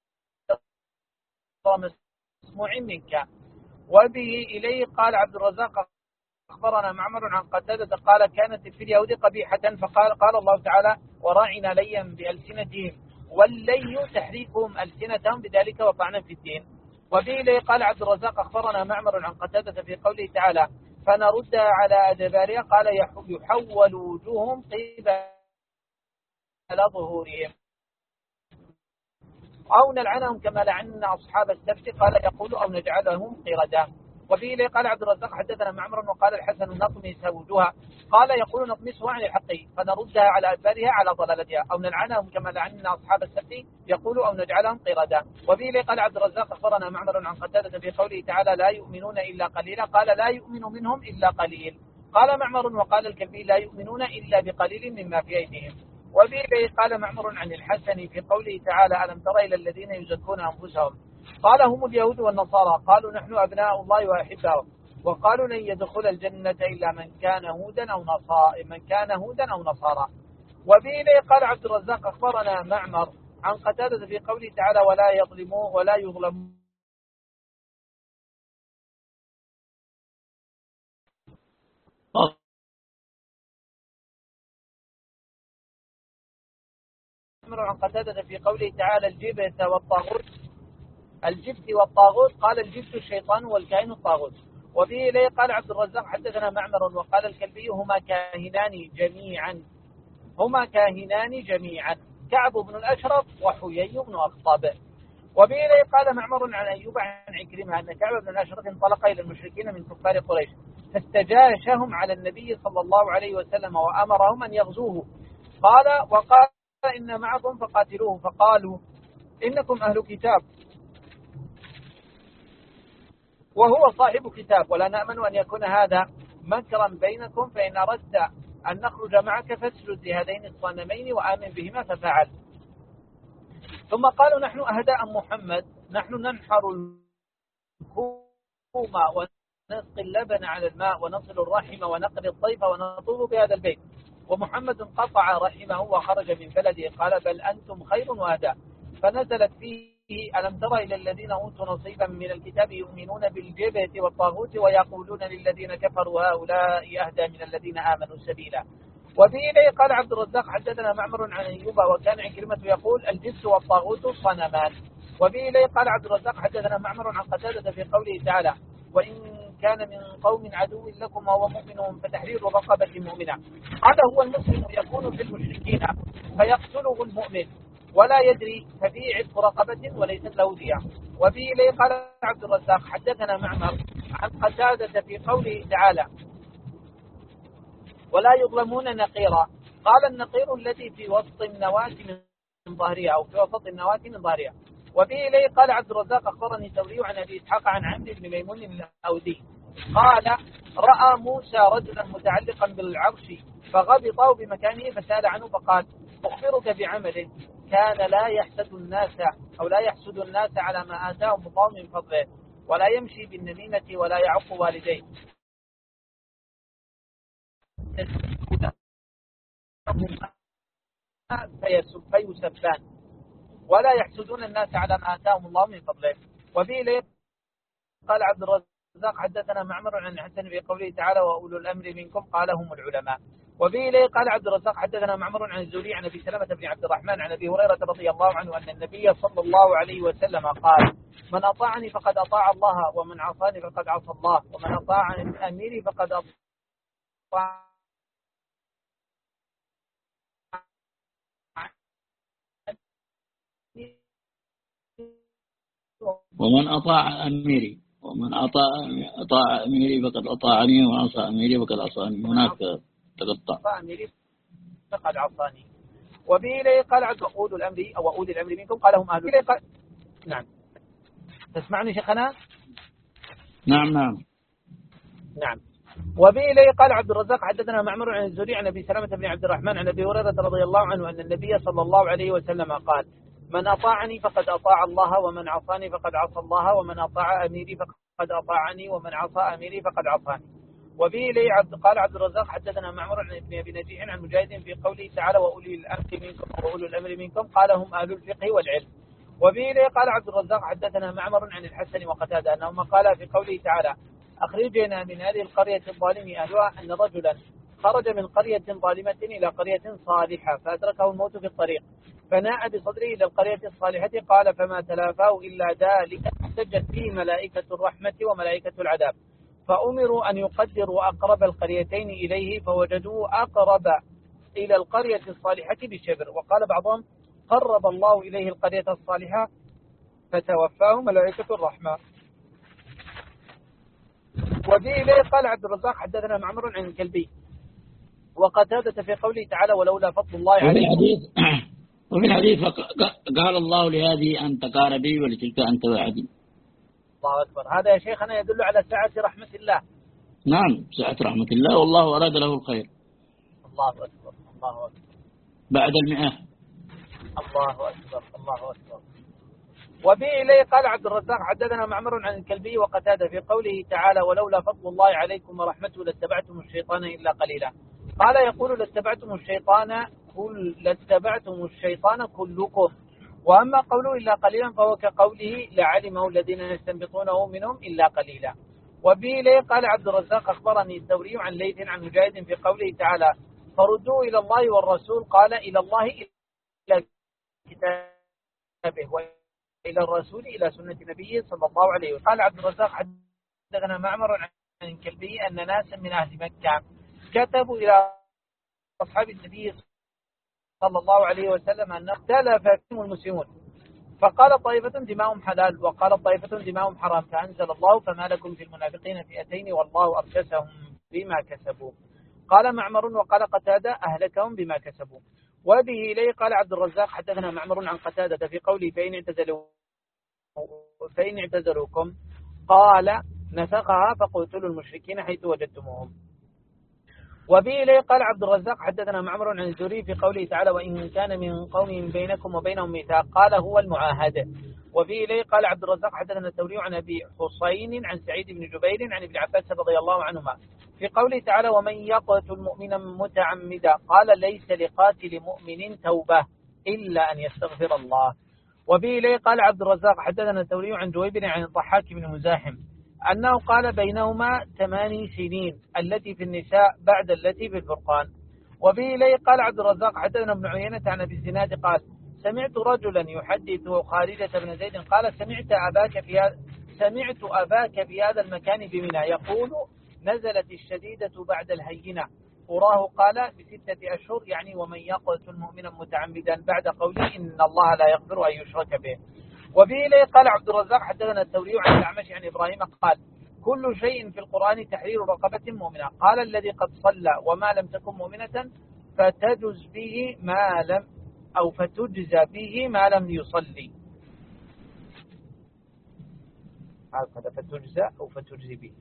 مسموع منك. وبه إليه قال عبد الرزاق أخبرنا معمر عن قتادة قال كانت في اليهود قبيحة قال الله تعالى وراعنا ليا بألسنتهم واللي تحريكهم ألسنتهم بذلك وطعنا في الدين. وبه إليه قال عبد الرزاق أخبرنا معمر عن قتادة في قوله تعالى فنرد على أدبارها قال يحول وجوههم قبل ظهورهم أو نلعنهم كما لعنا أصحاب السبت قال يقول أو نجعلهم قردة. وفي إليه قال عبد الرزاق حدثنا معمر وقال الحسن نطمس وجوها قال يقول نطمسها عن الحق فنردها على أدبارها على ضلالتها أو نلعنهم كما لعنا أصحاب السبت يقول أو نجعلهم قردة. وفي إليه قال عبد الرزاق أخبرنا معمر عن قتادة في قوله تعالى لا يؤمنون إلا قليلا قال لا يؤمن منهم إلا قليل قال معمر وقال الكلبي لا يؤمنون إلا بقليل مما في أيديهم. وفي إليه قال معمر عن الحسن في قوله تعالى ألم تر إلى الذين يزكون أنفسهم قال هم اليهود والنصارى قالوا نحن أبناء الله وأحباؤه وقالوا لن يدخل الجنة إلا من كان هودا أو نصارى. وبه قال عبد الرزاق أخبرنا معمر عن قتادة في قوله تعالى ولا يظلمون ولا يظلمون عن قتادة في قوله تعالى الجبت والطاغوت قال الجبت الشيطان والكائن الطاغوت. وبه إليه قال عبد الرزاق حدثنا معمر وقال الكلبي هما كاهنان جميعا كعب بن الأشرف وحيي بن أخطب. وبه إليه قال معمر عن أيوب عن عكرمة أن كعب بن الأشرف انطلق إلى المشركين من كفار قريش فاستجاشهم على النبي صلى الله عليه وسلم وأمرهم أن يغزوه وقال إن معكم فقاتلوه فقالوا إنكم أهل كتاب وهو صاحب كتاب ولا نأمن أن يكون هذا مكرا بينكم فإن أردت أن نخرج معك فاسجد لهذين الصنمين وآمن بهما ففعل. ثم قالوا نحن أهداء محمد نحن ننحر الكوم ونسقي اللبن على الماء ونصل الرحم ونقضي الضيف ونطوف بهذا البيت ومحمد قطع رحمه وخرج من بلده قال بل أنتم خير وأهداء. فنزلت فيه ألم تر إلى الذين أوتوا نصيبا من الكتاب يؤمنون بالجبت والطاغوت ويقولون للذين كفروا هؤلاء أهدى من الذين آمنوا سبيلا. وفي إليه قال عبد الرزاق حدثنا معمر عن أيوب وكان عكرمة يقول الجبت والطاغوت صنمان. وفي إليه قال عبد الرزاق حدثنا معمر عن قتادة في قوله تعالى وإن كان من قوم عدو لكم وهو مؤمن فتحرير رقبة مؤمنة. هذا هو المسلم يكون في المشركين فيقتله المؤمن ولا يدري ففيه عتق رقبة وليست له دية. وفي إليه قال عبد الرزاق حدثنا معمر عن قتادة في قوله تعالى ولا يظلمون نقيرا قال النقير الذي في وسط النواة من ظهرها أو في وسط النواة من ظهرها. وفي إليه قال عبد الرزاق أخبرني ثوري عن أبي إسحاق عن عمرو بن ميمون الأودي قال رأى موسى رجلا متعلقا بالعرش فغبطه بمكانه فسأل عنه فقال أخبرك بعمل كان لا يحسد الناس على ما آتاهم الله من فضله ولا يمشي بالنميمة ولا يعق والديه فيسبان ولا يحسدون الناس على ما آتاهم الله من فضله. وفي إليه قال عبد الرزاق حدثنا معمر عن الحسن في قوله تعالى وأولو الأمر منكم قال هم العلماء. وفي إليه قال عبد الرزاق حدثنا معمر عن الزهري عن أبي سلمة بن عبد الرحمن عن أبي هريرة رضي الله عنه أن النبي صلى الله عليه وسلم قال من أطاعني فقد أطاع الله ومن عصاني فقد عصى الله ومن أطاع أميري فقد أطاع ومن أطاع أميري فقد أطاعني ومن عصى أميري فقد عصاني. هناك تقطع أميري فقد عصاني. وبه إليه قال عبد أولي الأمر منكم قال هم أهل قال نعم. تسمعني شيخنا؟ نعم. وبه إليه قال عبد الرزاق حدثنا معمر عن الزهري عن أبي سلمة بن عبد الرحمن عن أبي هريرة رضي الله عنه أن النبي صلى الله عليه وسلم قال من أطاعني فقد أطاع الله ومن عصاني فقد عصى الله ومن أطاع أميري فقد أطاعني ومن عصى أميري فقد عصاني. وبه إليه قال عبد الرزاق حدثنا معمر عن ابن أبي نجيح عن مجاهد في قوله تعالى وأولي الأمر منكم قال هم أهل الفقه والعلم. وبه إليه قال عبد الرزاق حدثنا معمر عن الحسن وقتادة أنهما قال في قوله تعالى أخرجنا من هذه القرية الظالم أهلها أن رجلا خرج من قرية ظالمة إلى قرية صالحة فأدركه الموت في الطريق فناء بصدره إلى القرية الصالحة قال فما تلافاه إلا ذلك احتجت فيه ملائكة الرحمة وملائكة العذاب فأمروا أن يقدروا أقرب القريتين إليه فوجدوه أقرب إلى القرية الصالحة بشبر. وقال بعضهم قرب الله إليه القرية الصالحة فتوفاه ملائكة الرحمة. وبه إليه قال عبد الرزاق حدثنا معمر عن الكلبي وقتادة في قوله تعالى ولولا فضل الله عليكم. وفي الحديث قال الله لهذه أنت قاربي ولتلك أنت وعدي. الله أكبر. هذا يا شيخنا يدل على سعة رحمة الله. نعم سعة رحمة الله والله أراد له الخير. الله أكبر. بعد 100. الله أكبر. وبه إليه قال عبد الرزاق حدثنا معمر عن الكلبي وقتادة في قوله تعالى ولولا فضل الله عليكم ورحمته لاتبعتم الشيطان إلا قليلا. قال يقول لاتبعتم الشيطان كلكم. وأما قوله إلا قليلا فهو كقوله لعلمه الذين يستنبطونه منهم إلا قليلا. وبه إليه قال عبد الرزاق أخبرني الثوري عن ليث عن مجاهد في قوله تعالى فردوا إلى الله والرسول قال إلى الله إلى كتابه وإلى الرسول إلى سنة نبيه صلى الله عليه وسلم. قال عبد الرزاق حدثنا معمر عن الكلبي أن ناسا من أهل مكة كتبوا إلى أصحاب النبي صلى الله عليه وسلم أن اختلف فيهم المسلمون فقال طائفة دماؤهم حلال وقال طائفة دماؤهم حرام فأنزل الله فما لكم في المنافقين فئتين والله أركسهم بما كسبوا. قال معمر وقال قتادة أهلكهم بما كسبوا. وبه إليه قال عبد الرزاق حدثنا معمر عن قتادة في قوله فإن اعتزلوكم قال نسخها فقتلوا المشركين حيث وجدتموهم. وبه إليه قال عبد الرزاق حدثنا معمر عن الزهري في قوله تعالى وإن كان من قوم بينكم وبينهم ميثاق قال هو المعاهدة. وبه إليه قال عبد الرزاق حدثنا الثوري عن أبي حسين عن سعيد بن جبير عن ابن عباس رضي الله عنهما في قوله تعالى ومن يقتل مؤمنا متعمدا قال ليس لقاتل مؤمن توبة إلا أن يستغفر الله. وبه إليه قال عبد الرزاق حدثنا الثوري عن جويبر عن الضحاك بن مزاحم أنه قال بينهما 8 سنين التي في النساء بعد التي في الفرقان. وبه إليه قال عبد الرزاق حدثنا ابن عيينة عن أبي الزناد قال سمعت رجلا يحدث خالدة بن زيد قال سمعت أباك في هذا المكان بمنى يقول نزلت الشديدة بعد الهينة وراه قال ب6 أشهر يعني ومن يقتل مؤمنا متعمدا بعد قوله إن الله لا يغفر أن يشرك به. وبه إليه قال عبد الرزاق حدثنا الثوري عن الأعمش عن إبراهيم قال كل شيء في القرآن تحرير رقبة مؤمنة قال الذي قد صلى وما لم تكن مؤمنة فتجزى به ما لم يصلي. هذا فتجزى أو فتجزي به.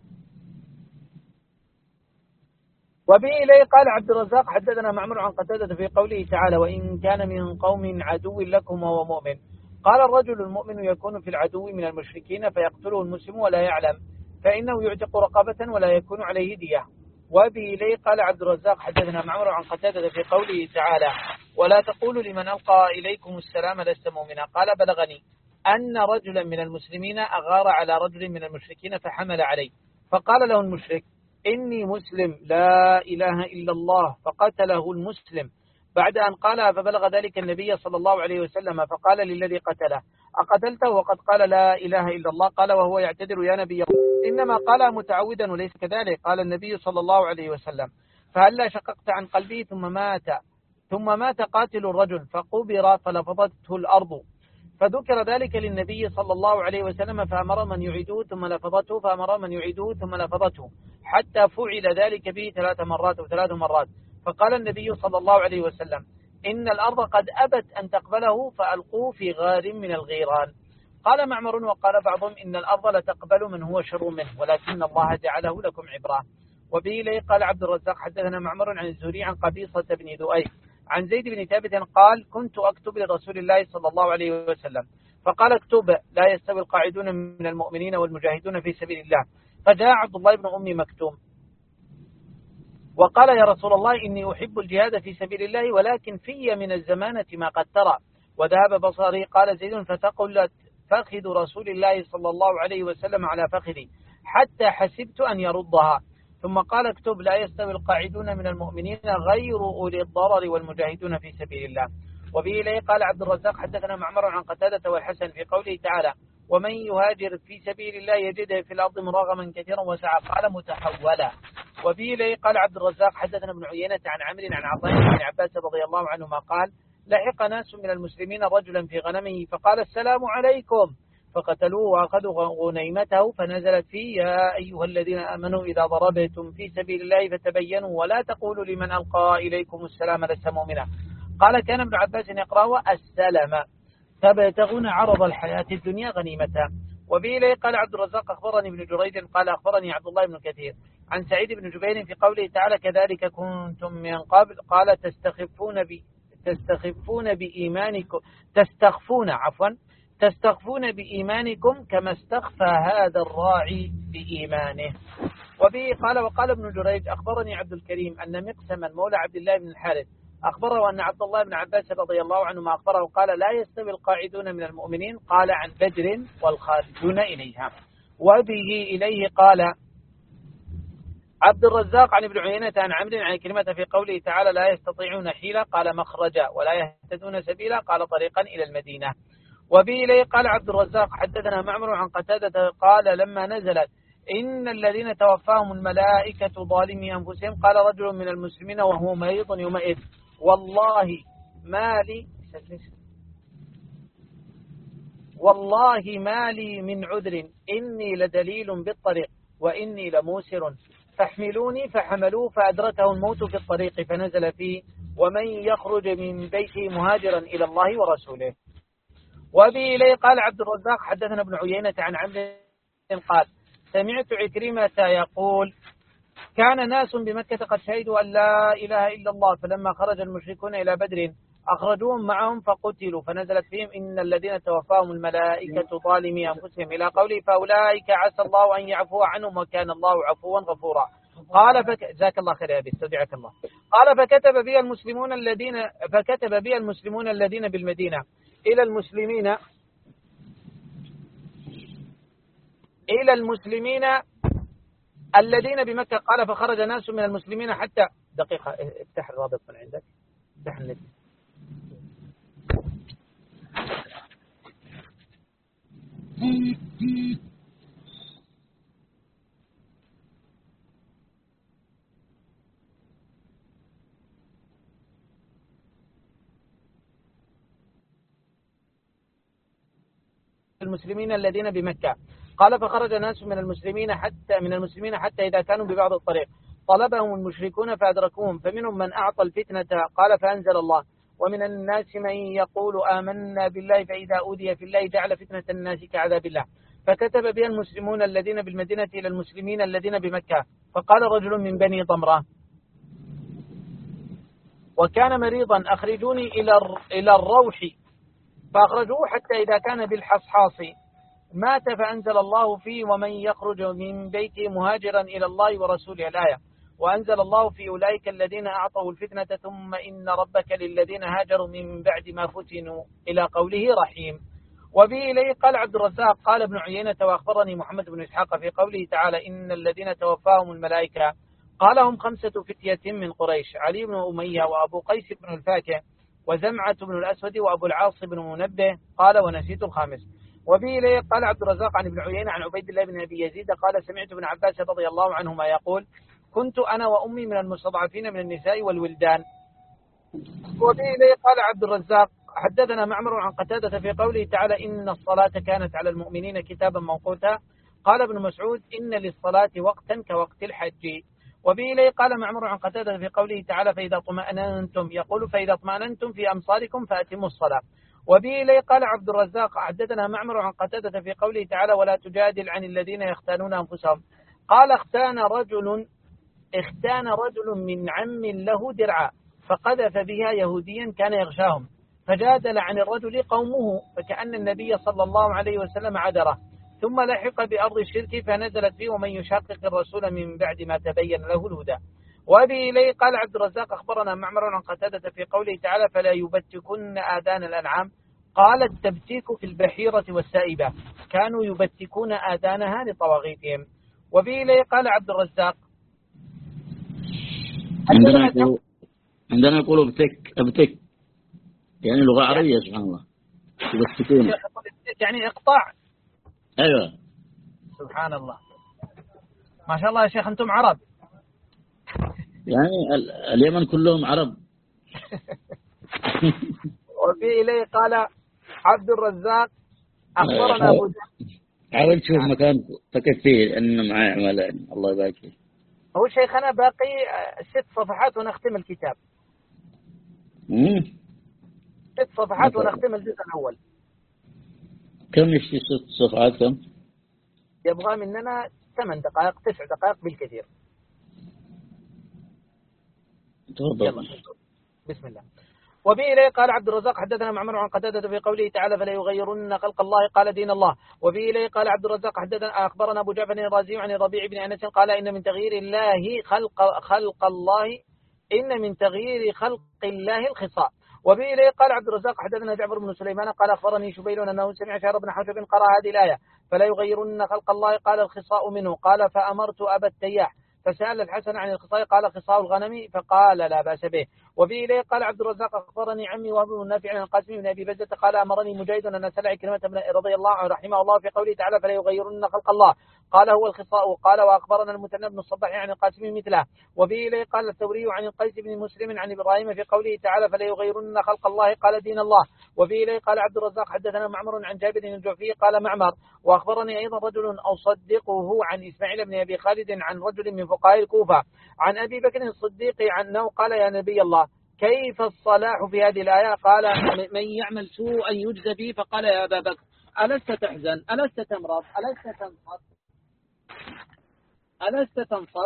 وبه إليه قال عبد الرزاق حدثنا معمر عن قتادة في قوله تعالى وإن كان من قوم عدو لكم وهو مؤمن قال الرجل المؤمن يكون في العدو من المشركين فيقتله المسلم ولا يعلم فإنه يعتق رقبة ولا يكون عليه دية. وبه إليه قال عبد الرزاق حدثنا معمر عن قتادة في قوله تعالى ولا تقولوا لمن ألقى إليكم السلام لست مؤمنا قال بلغني أن رجلا من المسلمين أغار على رجل من المشركين فحمل عليه فقال له المشرك إني مسلم لا إله إلا الله فقتله المسلم بعد أن قالها فبلغ ذلك النبي صلى الله عليه وسلم فقال للذي قتله أقتلته وقد قال لا إله إلا الله قال وهو يعتذر يا نبي إنما قال متعودا وليس كذلك قال النبي صلى الله عليه وسلم فهلا شققت عن قلبي ثم مات قاتل الرجل فقبر فلفظته الأرض فذكر ذلك للنبي صلى الله عليه وسلم فأمر من يعيده ثم لفظته فأمر من يعيده ثم لفظته حتى فعل ذلك به 3 مرات أو 3 مرات فقال النبي صلى الله عليه وسلم إن الأرض قد أبت أن تقبله فألقوه في غار من الغيران. قال معمر وقال بعضهم إن الأرض لتقبل من هو شر منه ولكن الله جعله لكم عبرة. وبه إليه قال عبد الرزاق حدثنا معمر عن الزهري عن قبيصة بن ذؤيب عن زيد بن ثابت قال كنت أكتب لرسول الله صلى الله عليه وسلم فقال اكتب لا يستوي القاعدون من المؤمنين والمجاهدون في سبيل الله فجاء عبد الله بن أم مكتوم وقال يا رسول الله إني أحب الجهاد في سبيل الله ولكن في من الزمانة ما قد ترى وذهب بصري. قال زيد فتقلت فخذ رسول الله صلى الله عليه وسلم على فخذي حتى حسبت أن يردها ثم قال اكتب لا يستوي القاعدون من المؤمنين غير أولي الضرر والمجاهدون في سبيل الله. وبه إليه قال عبد الرزاق حدثنا معمر عن قتادة والحسن في قوله تعالى ومن يهاجر في سبيل الله يجده في الأرض مراغما كثيرا وسعة قال متحولا. وبه إليه قال عبد الرزاق حدثنا ابن عيينة عن عمرو عن عطاء بن عباس رضي الله عنهما قال لحق ناس من المسلمين رجلا في غنمه فقال السلام عليكم فقتلوه وأخذوا غنيمته فنزلت فيه يا أيها الذين آمنوا إذا ضربتم في سبيل الله فتبينوا ولا تقولوا لمن ألقى إليكم السلام لست مؤمنا. قال كان ابن عباس يقرأ السلام تبتغون عرض الحياة الدنيا غنيمتها. وبه إليه قال عبد الرزاق أخبرني ابن جريج قال أخبرني عبد الله بن كثير عن سعيد بن جبير في قوله تعالى كذلك كنتم من قبل قال تستخفون تستخفون بإيمانكم كما استخفى هذا الراعي بإيمانه. وبه قال وقال ابن جريج أخبرني عبد الكريم أن مقسما مولى عبد الله بن الحارث أخبره أن عبد الله بن عباس رضي الله عنهما أخبره قال لا يستوي القاعدون من المؤمنين قال عن بدر والخارجون إليها. وبه إليه قال عبد الرزاق عن ابن عيينة عن عمرو عن كلمة في قوله تعالى لا يستطيعون حيلة قال مخرجا ولا يهتدون سبيلا قال طريقا إلى المدينة. وبه إليه قال عبد الرزاق حدثنا معمر عن قتادة قال لما نزلت إن الذين توفاهم الملائكة ظالمي أنفسهم قال رجل من المسلمين وهو مريض يومئذ والله ما لي من عذر إني لدليل بالطريق وإني لموسر فاحملوني فحملوه فأدركه الموت في الطريق فنزل فيه ومن يخرج من بيته مهاجرا إلى الله ورسوله. وبه إليه قال عبد الرزاق حدثنا ابن عيينة عن عمرو قال سمعت عكرمة يقول كان ناس بمكة قد شهدوا أن لا إله إلا الله فلما خرج المشركون إلى بدر أخرجوهم معهم فقتلوا فنزلت فيهم إن الذين توفاهم الملائكة ظالمي أنفسهم إلى قوله فأولئك عسى الله أن يعفو عنهم وكان الله عفوا غفورا. قال جزاك الله خير يا أبي استودعك الله. قال فكتب بي المسلمون الذين بالمدينة إلى المسلمين الذين بمكة قال فخرج ناس من المسلمين حتى دقيقة افتح الرابط من عندك افتح النت. المسلمين الذين بمكة قال فخرج ناس من المسلمين حتى إذا كانوا ببعض الطريق طلبهم المشركون فأدركوهم فمنهم من أعطى الفتنة قال فأنزل الله ومن الناس من يقول آمنا بالله فإذا أوذي في الله جعل فتنة الناس كعذاب الله فكتب بها المسلمون الذين بالمدينة إلى المسلمين الذين بمكة فقال رجل من بني ضمرة وكان مريضا أخرجوني إلى الروح فأخرجوه حتى إذا كان بالحصحاص مات فأنزل الله فيه ومن يخرج من بيته مهاجرا إلى الله ورسوله الآية وأنزل الله في أولئك الذين أعطوا الفتنة ثم إن ربك للذين هاجروا من بعد ما فتنوا إلى قوله رحيم. وبه إليه قال عبد الرزاق قال ابن عيينة وأخبرني محمد بن إسحاق في قوله تعالى إن الذين توفاهم الملائكة قال هم 5 فتية من قريش علي بن أمية وأبو قيس بن الفاكه وزمعة بن الأسود وأبو العاص بن منبه قال ونسيت الخامس. وبه إليه قال عبد الرزاق عن ابن عيينة عن عبيد الله بن أبي يزيد قال سمعت ابن عباس رضي الله عنهما يقول كنت أنا وأمي من المستضعفين من النساء والولدان. وبه إليه قال عبد الرزاق حدثنا معمر عن قتادة في قوله تعالى إن الصلاة كانت على المؤمنين كتابا موقوتا قال ابن مسعود إن للصلاة وقتا كوقت الحج. وبه إليه قال معمر عن قتادة في قوله تعالى فإذا اطمأننتم في أمصاركم فأتموا الصلاة. وبه إليه قال عبد الرزاق حدثنا معمر عن قتادة في قوله تعالى ولا تجادل عن الذين يختانون أنفسهم قال اختان رجل من عم له درعا فقذف بها يهوديا كان يغشاهم فجادل عن الرجل قومه فكأن النبي صلى الله عليه وسلم عذره ثم لحق بأرض الشرك فنزلت فيه ومن يشاقق الرسول من بعد ما تبين له الهدى. وأبي إليه قال عبد الرزاق أخبرنا معمر عن قتادة في قوله تعالى فلا يبتكن آذان الأنعام قال التبتيك في البحيرة والسائبة كانوا يبتكون آذانها لطواغيتهم. وأبي إليه قال عبد الرزاق عندنا يقولوا ابتك يعني لغة عربية سبحان الله يبتكون يعني إقطاع. أيوة سبحان الله ما شاء الله يا شيخ أنتم عرب يعني اليمن كلهم عرب. وفي إليه قال عبد الرزاق أخبرنا أبو حاول تشوف مكان تكف فيه أنه معي عملين الله يبارك فيه. هو شيخنا باقي 6 صفحات ونختم الكتاب 6 صفحات ونختم الجزء الأول. كم يشتي 6 صفحات كم؟ يبغى مننا 8 دقائق 9 دقائق بالكثير. تفضل. يلا بسم الله. وبه إليه قال عبد الرزاق حدثنا معمر عن قتادة في قوله تعالى فلا يغيرن خلق الله قال دين الله. وبه إليه قال عبد الرزاق حدثنا أخبرنا أبو جعفر الرازي عن الربيع بن أنس قال إن من تغيير الله خلق الله إن من تغيير خلق الله الخصاء. وبه إليه قال عبد الرزاق حدثنا جعفر بن سليمان قال أخبرني شبيل أنه سمع شهر بن حوشب قرأ هذه الآية فلا يغيرن خلق الله قال الخصاء منه قال فأمرت أبا التياح فسأل الحسن عن الخصاء قال خصاء الغنم فقال لا بأس به. وفي إليه قال عبد الرزاق أخبرني عمي وهب بن نافع عن القاسم بن أبي بزة قال أمرني مجاهد أن أسأل كلمة رضي الله عنه رحمه الله في قوله تعالى فلا يغيرن خلق الله قال هو الخصاء قال وأخبرنا المثنى بن الصباح عن القاسم مثله. وفي إليه قال الثوري عن القيس بن مسلم عن إبراهيم في قوله تعالى فلا يغيرن خلق الله قال دين الله. وفي إليه قال عبد الرزاق حدثنا معمر عن جابر الجعفي قال معمر وأخبرني أيضا رجل أصدقه عن إسماعيل بن أبي خالد عن رجل من فقهاء الكوفة عن أبي بكر الصديق عنه قال يا نبي الله كيف الصلاح في هذه الآية قال من يعمل سوءا يجزى به فقال يا أبا بكر ألست تحزن ألست تمرض ألست تنصت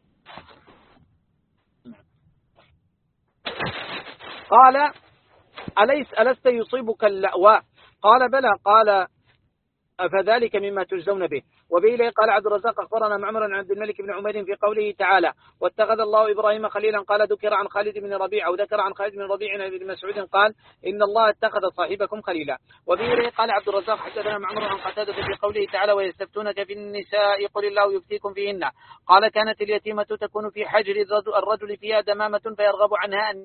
قال ألست يصيبك اللأواء قال بلى قال فذلك مما تجزون به. وبه قال عبد الرزاق أخبرنا معمر عن عبد الملك بن عمير في قوله تعالى واتخذ الله إبراهيم خليلا قال ذكر عن خالد بن ربيع أو ذكر عن خالد بن ربيع عن ابن مسعود قال إن الله اتخذ صاحبكم خليلا. وبه قال عبد الرزاق حدثنا معمر عن قتادة في قوله تعالى ويستفتونك في النساء قل الله يفتيكم فيهن قال كانت اليتيمة تكون في حجر الرجل فيها دمامة فيرغب عنها أن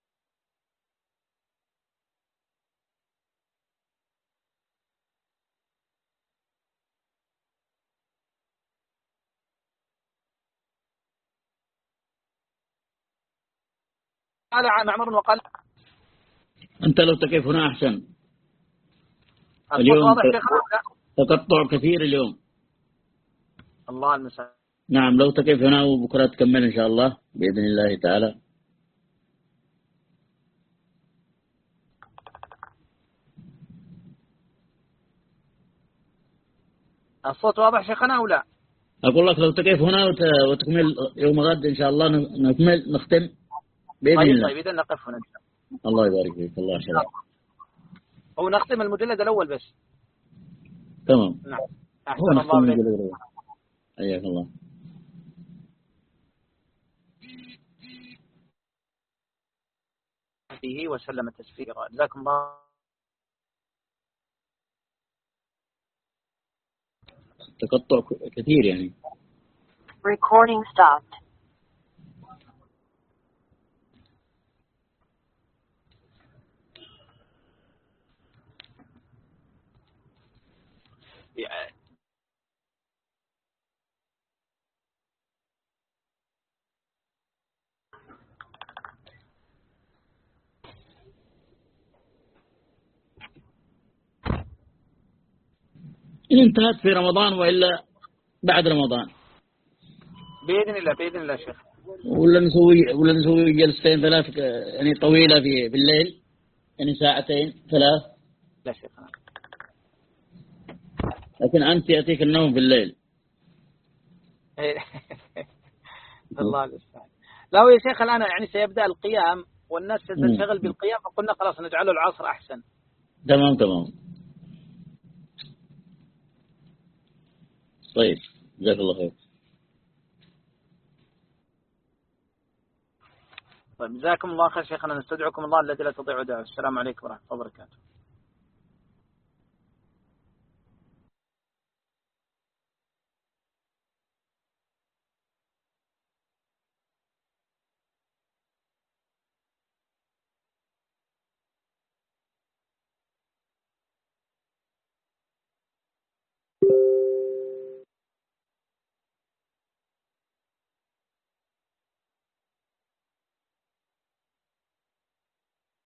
قال معمر وقال أنت لو تكيف هنا أحسن. اليوم تقطع كثير اليوم. الله المسلم. نعم لو تكيف هنا وبكرة تكمل إن شاء الله بإذن الله تعالى. الصوت واضح شيخنا أو لا؟ أقول لك لو تكيف هنا وتكمل يوم غد إن شاء الله نختم بإذن الله. طيب إذا نقف هنا إن شاء الله يبارك فيك. الله يحفظك. أو نختم المجلد الأول بس. تمام. نعم. أحسن الله إليك. حياك الله. فيه وسلم تسليما. جزاكم الله. تقطع كثير يعني. Recording stopped. إن انتهت في رمضان وإلا بعد رمضان بإذن الله شيخ. ولا نسوي جلستين ثلاث يعني طويلة في بالليل يعني ساعتين ثلاث. لا شيخ. لكن أنت يأتيك النوم بالليل. الله المستعان. لا يا شيخ الآن يعني سيبدأ القيام والناس تنشغل بالقيام فقلنا خلاص نجعله العصر أحسن. تمام. طيب جزاك الله خير. طيب جزاكم الله خير شيخنا نستودعكم الله الذي لا تضيع ودائعه. السلام عليكم ورحمة الله وبركاته.